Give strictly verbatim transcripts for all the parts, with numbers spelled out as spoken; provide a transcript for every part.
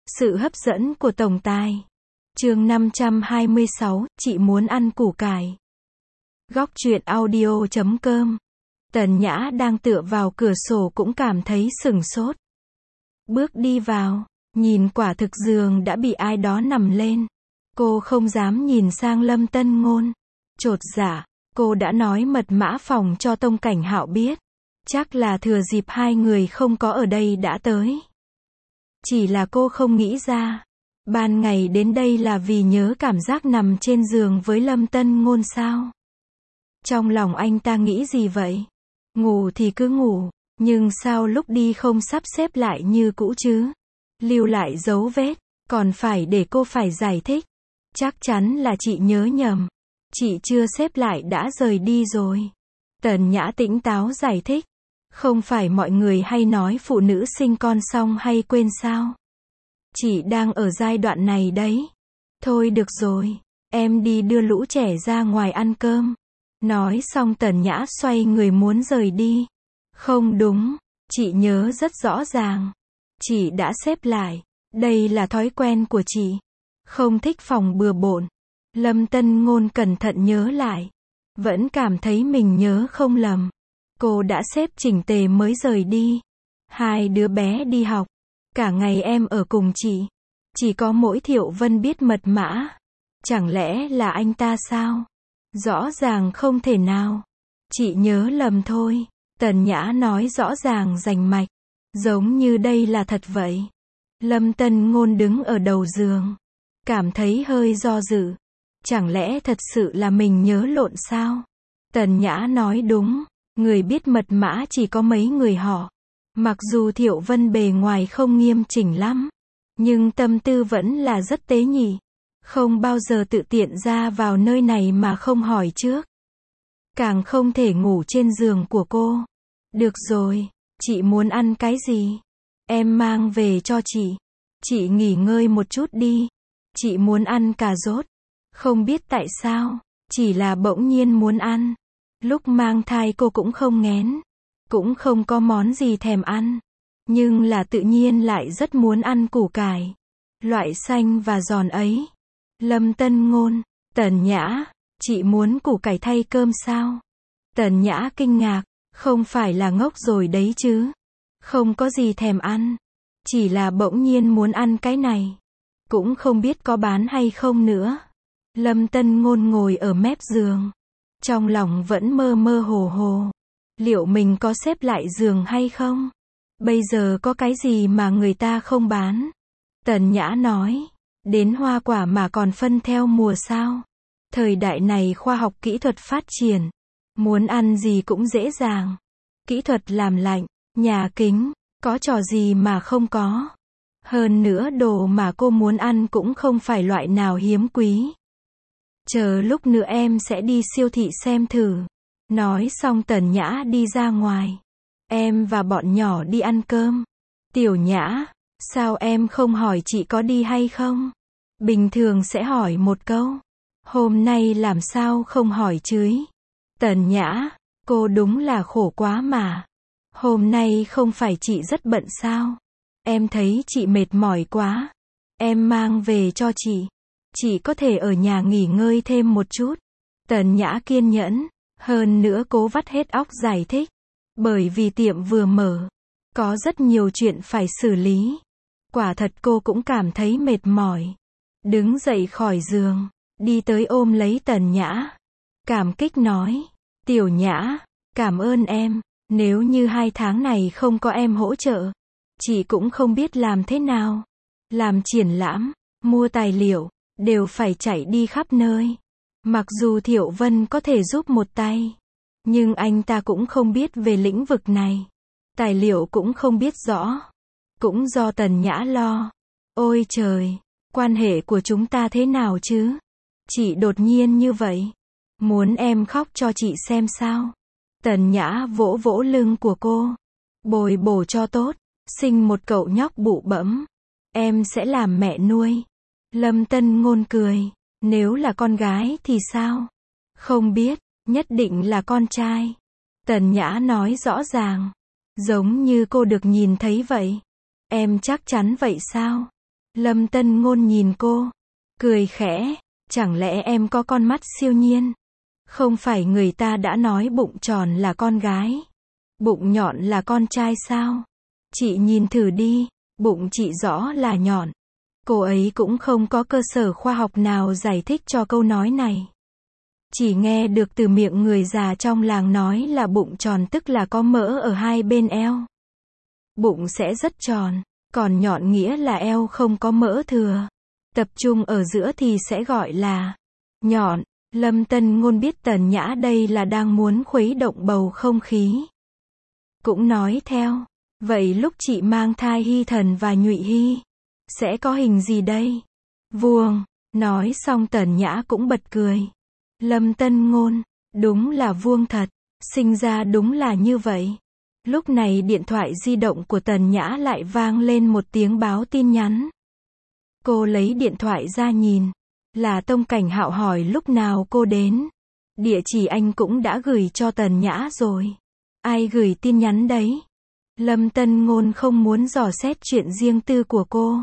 Sự hấp dẫn của tổng tài. Chương năm trăm hai mươi sáu, chị muốn ăn củ cải. Góc truyện audio chấm com. Tần Nhã đang tựa vào cửa sổ cũng cảm thấy sửng sốt. Bước đi vào, nhìn quả thực giường đã bị ai đó nằm lên. Cô không dám nhìn sang Lâm Tân Ngôn. Chột dạ, cô đã nói mật mã phòng cho Tông Cảnh Hạo biết. Chắc là thừa dịp hai người không có ở đây đã tới. Chỉ là cô không nghĩ ra, ban ngày đến đây là vì nhớ cảm giác nằm trên giường với Lâm Tân Ngôn sao? Trong lòng anh ta nghĩ gì vậy? Ngủ thì cứ ngủ, nhưng sao lúc đi không sắp xếp lại như cũ chứ? Lưu lại dấu vết, còn phải để cô phải giải thích. Chắc chắn là chị nhớ nhầm. Chị chưa xếp lại đã rời đi rồi. Tần Nhã tỉnh táo giải thích. Không phải mọi người hay nói phụ nữ sinh con xong hay quên sao? Chị đang ở giai đoạn này đấy. Thôi được rồi, em đi đưa lũ trẻ ra ngoài ăn cơm. Nói xong Tần Nhã xoay người muốn rời đi. Không đúng, chị nhớ rất rõ ràng. Chị đã xếp lại. Đây là thói quen của chị. Không thích phòng bừa bộn. Lâm Tân Ngôn cẩn thận nhớ lại. Vẫn cảm thấy mình nhớ không lầm. Cô đã xếp chỉnh tề mới rời đi. Hai đứa bé đi học. Cả ngày em ở cùng chị. Chỉ có mỗi Thiệu Vân biết mật mã. Chẳng lẽ là anh ta sao? Rõ ràng không thể nào. Chị nhớ lầm thôi. Tần Nhã nói rõ ràng rành mạch. Giống như đây là thật vậy. Lâm Tân Ngôn đứng ở đầu giường. Cảm thấy hơi do dự. Chẳng lẽ thật sự là mình nhớ lộn sao? Tần Nhã nói đúng. Người biết mật mã chỉ có mấy người họ. Mặc dù Thiệu Vân bề ngoài không nghiêm chỉnh lắm, nhưng tâm tư vẫn là rất tế nhị. Không bao giờ tự tiện ra vào nơi này mà không hỏi trước. Càng không thể ngủ trên giường của cô. Được rồi, chị muốn ăn cái gì? Em mang về cho chị. Chị nghỉ ngơi một chút đi. Chị muốn ăn cà rốt. Không biết tại sao, chỉ là bỗng nhiên muốn ăn. Lúc mang thai cô cũng không nghén. Cũng không có món gì thèm ăn. Nhưng là tự nhiên lại rất muốn ăn củ cải. Loại xanh và giòn ấy. Lâm Tân Ngôn, Tần Nhã, chị muốn củ cải thay cơm sao? Tần Nhã kinh ngạc, không phải là ngốc rồi đấy chứ. Không có gì thèm ăn. Chỉ là bỗng nhiên muốn ăn cái này. Cũng không biết có bán hay không nữa. Lâm Tân Ngôn ngồi ở mép giường. Trong lòng vẫn mơ mơ hồ hồ. Liệu mình có xếp lại giường hay không? Bây giờ có cái gì mà người ta không bán? Tần Nhã nói. Đến hoa quả mà còn phân theo mùa sao? Thời đại này khoa học kỹ thuật phát triển. Muốn ăn gì cũng dễ dàng. Kỹ thuật làm lạnh, nhà kính, có trò gì mà không có. Hơn nữa đồ mà cô muốn ăn cũng không phải loại nào hiếm quý. Chờ lúc nữa em sẽ đi siêu thị xem thử. Nói xong Tần Nhã đi ra ngoài. Em và bọn nhỏ đi ăn cơm. Tiểu Nhã, sao em không hỏi chị có đi hay không? Bình thường sẽ hỏi một câu. Hôm nay làm sao không hỏi chứ? Tần Nhã, cô đúng là khổ quá mà. Hôm nay không phải chị rất bận sao? Em thấy chị mệt mỏi quá. Em mang về cho chị. Chị có thể ở nhà nghỉ ngơi thêm một chút. Tần Nhã kiên nhẫn. Hơn nữa cố vắt hết óc giải thích. Bởi vì tiệm vừa mở. Có rất nhiều chuyện phải xử lý. Quả thật cô cũng cảm thấy mệt mỏi. Đứng dậy khỏi giường. Đi tới ôm lấy Tần Nhã. Cảm kích nói. Tiểu Nhã, cảm ơn em. Nếu như hai tháng này không có em hỗ trợ. Chị cũng không biết làm thế nào. Làm triển lãm, mua tài liệu, đều phải chạy đi khắp nơi. Mặc dù Thiệu Vân có thể giúp một tay. Nhưng anh ta cũng không biết về lĩnh vực này. Tài liệu cũng không biết rõ. Cũng do Tần Nhã lo. Ôi trời, quan hệ của chúng ta thế nào chứ? Chị đột nhiên như vậy. Muốn em khóc cho chị xem sao? Tần Nhã vỗ vỗ lưng của cô. Bồi bổ cho tốt. Sinh một cậu nhóc bụ bẫm. Em sẽ làm mẹ nuôi. Lâm Tân Ngôn cười. Nếu là con gái thì sao? Không biết, nhất định là con trai. Tần Nhã nói rõ ràng. Giống như cô được nhìn thấy vậy. Em chắc chắn vậy sao? Lâm Tân Ngôn nhìn cô, cười khẽ, chẳng lẽ em có con mắt siêu nhiên? Không phải người ta đã nói bụng tròn là con gái, bụng nhọn là con trai sao? Chị nhìn thử đi, bụng chị rõ là nhọn. Cô ấy cũng không có cơ sở khoa học nào giải thích cho câu nói này. Chỉ nghe được từ miệng người già trong làng nói là bụng tròn tức là có mỡ ở hai bên eo. Bụng sẽ rất tròn, còn nhọn nghĩa là eo không có mỡ thừa. Tập trung ở giữa thì sẽ gọi là nhọn. Lâm Tân Ngôn biết Tần Nhã đây là đang muốn khuấy động bầu không khí. Cũng nói theo, vậy lúc chị mang thai Hy Thần và Nhụy Hy, sẽ có hình gì đây? Vuông. Nói xong Tần Nhã cũng bật cười. Lâm Tân Ngôn, đúng là vuông thật, sinh ra đúng là như vậy. Lúc này điện thoại di động của Tần Nhã lại vang lên một tiếng báo tin nhắn. Cô lấy điện thoại ra nhìn, là Tông Cảnh Hạo hỏi lúc nào cô đến. Địa chỉ anh cũng đã gửi cho Tần Nhã rồi. Ai gửi tin nhắn đấy? Lâm Tân Ngôn không muốn dò xét chuyện riêng tư của cô.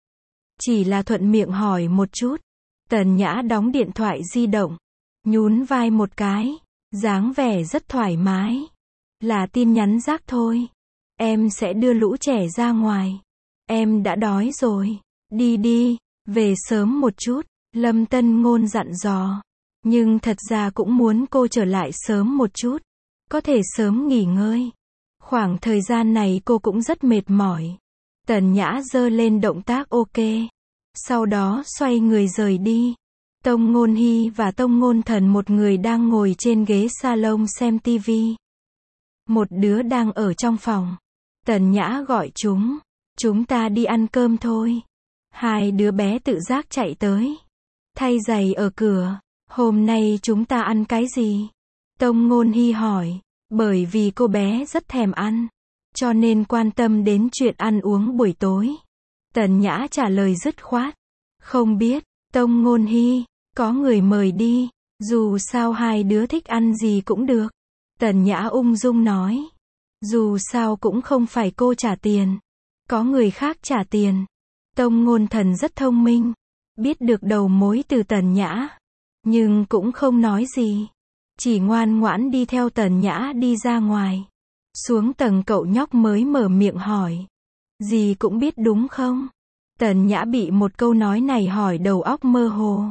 Chỉ là thuận miệng hỏi một chút. Tần Nhã đóng điện thoại di động, nhún vai một cái, dáng vẻ rất thoải mái. Là tin nhắn rác thôi. Em sẽ đưa lũ trẻ ra ngoài. Em đã đói rồi. Đi đi, về sớm một chút. Lâm Tân Ngôn dặn dò. Nhưng thật ra cũng muốn cô trở lại sớm một chút. Có thể sớm nghỉ ngơi. Khoảng thời gian này cô cũng rất mệt mỏi. Tần Nhã giơ lên động tác ok. Sau đó xoay người rời đi. Tông Ngôn Hy và Tông Ngôn Thần một người đang ngồi trên ghế salon xem tivi. Một đứa đang ở trong phòng. Tần Nhã gọi chúng. Chúng ta đi ăn cơm thôi. Hai đứa bé tự giác chạy tới. Thay giày ở cửa. Hôm nay chúng ta ăn cái gì? Tông Ngôn Hy hỏi. Bởi vì cô bé rất thèm ăn. Cho nên quan tâm đến chuyện ăn uống buổi tối. Tần Nhã trả lời dứt khoát. Không biết. Tông Ngôn Hy. Có người mời đi. Dù sao hai đứa thích ăn gì cũng được. Tần Nhã ung dung nói. Dù sao cũng không phải cô trả tiền. Có người khác trả tiền. Tông Ngôn Thần rất thông minh. Biết được đầu mối từ Tần Nhã. Nhưng cũng không nói gì. Chỉ ngoan ngoãn đi theo Tần Nhã đi ra ngoài. Xuống tầng cậu nhóc mới mở miệng hỏi. Dì cũng biết đúng không? Tần Nhã bị một câu nói này hỏi đầu óc mơ hồ.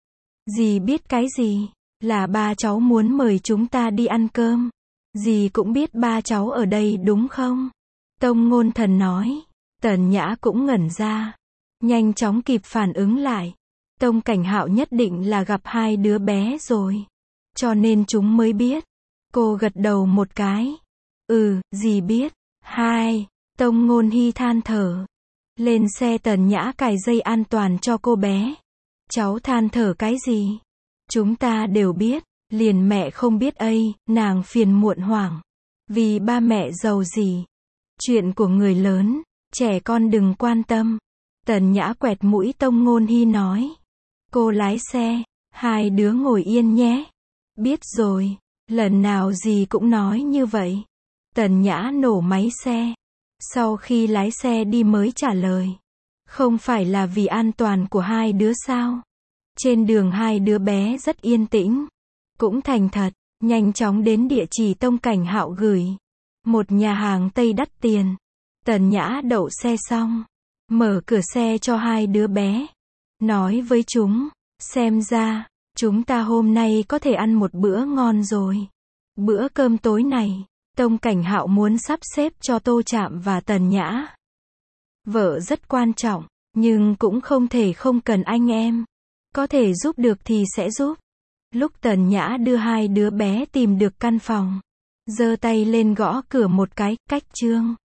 Dì biết cái gì? Là ba cháu muốn mời chúng ta đi ăn cơm. Dì cũng biết ba cháu ở đây đúng không? Tông Ngôn Thần nói. Tần Nhã cũng ngẩn ra. Nhanh chóng kịp phản ứng lại. Tông Cảnh Hạo nhất định là gặp hai đứa bé rồi. Cho nên chúng mới biết. Cô gật đầu một cái. Ừ, dì biết. Hai. Tông Ngôn Hy than thở. Lên xe Tần Nhã cài dây an toàn cho cô bé. Cháu than thở cái gì? Chúng ta đều biết. Liền mẹ không biết ấy, nàng phiền muộn hoảng. Vì ba mẹ giàu gì? Chuyện của người lớn, trẻ con đừng quan tâm. Tần Nhã quẹt mũi Tông Ngôn Hy nói. Cô lái xe, hai đứa ngồi yên nhé. Biết rồi, lần nào dì cũng nói như vậy. Tần Nhã nổ máy xe. Sau khi lái xe đi mới trả lời. Không phải là vì an toàn của hai đứa sao? Trên đường hai đứa bé rất yên tĩnh. Cũng thành thật, nhanh chóng đến địa chỉ Tông Cảnh Hạo gửi. Một nhà hàng Tây đắt tiền. Tần Nhã đậu xe xong. Mở cửa xe cho hai đứa bé. Nói với chúng, xem ra, chúng ta hôm nay có thể ăn một bữa ngon rồi. Bữa cơm tối này, Tông Cảnh Hạo muốn sắp xếp cho Tô Trạm và Tần Nhã. Vợ rất quan trọng, nhưng cũng không thể không cần anh em. Có thể giúp được thì sẽ giúp. Lúc Tần Nhã đưa hai đứa bé tìm được căn phòng, giơ tay lên gõ cửa một cái, cách trương.